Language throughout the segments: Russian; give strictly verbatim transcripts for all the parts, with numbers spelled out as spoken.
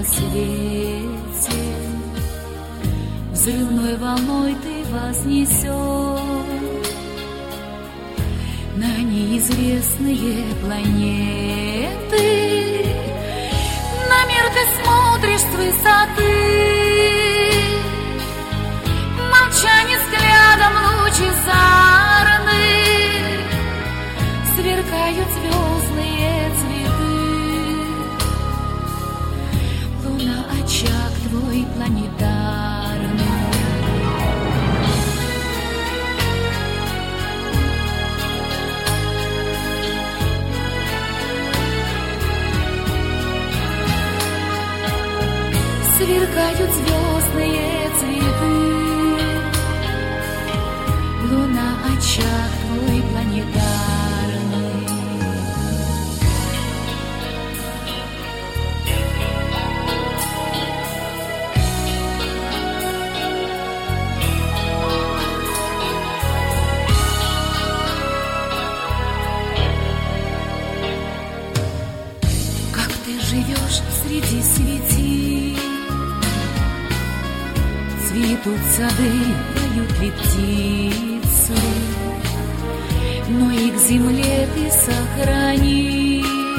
свете. Взрывной волной ты вознесешь на неизвестные планеты. На мир ты смотришь с высоты, молчание взглядом лучезарный, сверкают звездные цветы. Луна, очаг твой планетарный. Сверкают звездные цветы. Луна, очаг твой планетарный. Как ты живешь среди светил? Цветут сады, поют ли птицы, но и к земле ты сохрани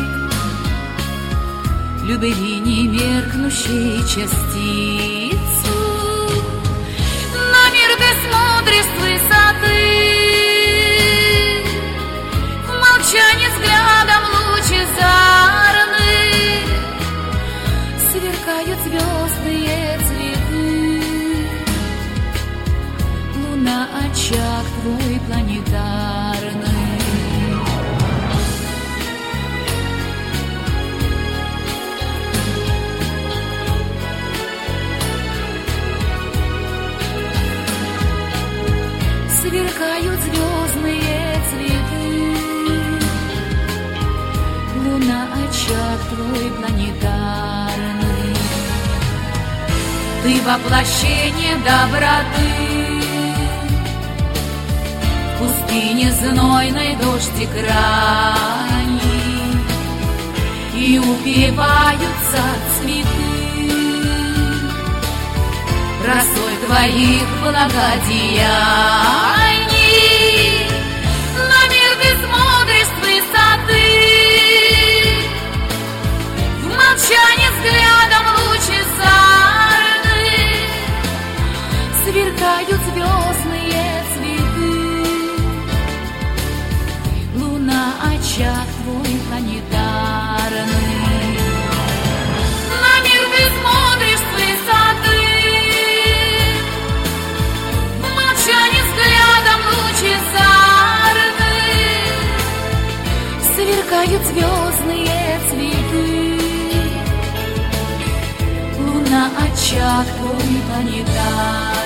любви немеркнущей частицу. На мир ты смотришь с высоты, в молчании взглядом лучезарный, сверкают звездные цветы. Луна, очаг твой планетарный. Сверкают звездные цветы. Луна, очаг твой планетарный. Ты воплощение доброты, в пустыне знойной дождик ранний, и упиваются цветы росой твоих благодеяний. На мир ты смотришь с высоты, в молчании взглядом лучезарный, сверкают звездные цветы. Луна, очаг твой планетарный. На мир ты смотришь с высоты, в молчании взглядом лучезарный, сверкают звездные цветы. Луна, очаг твой планетарный.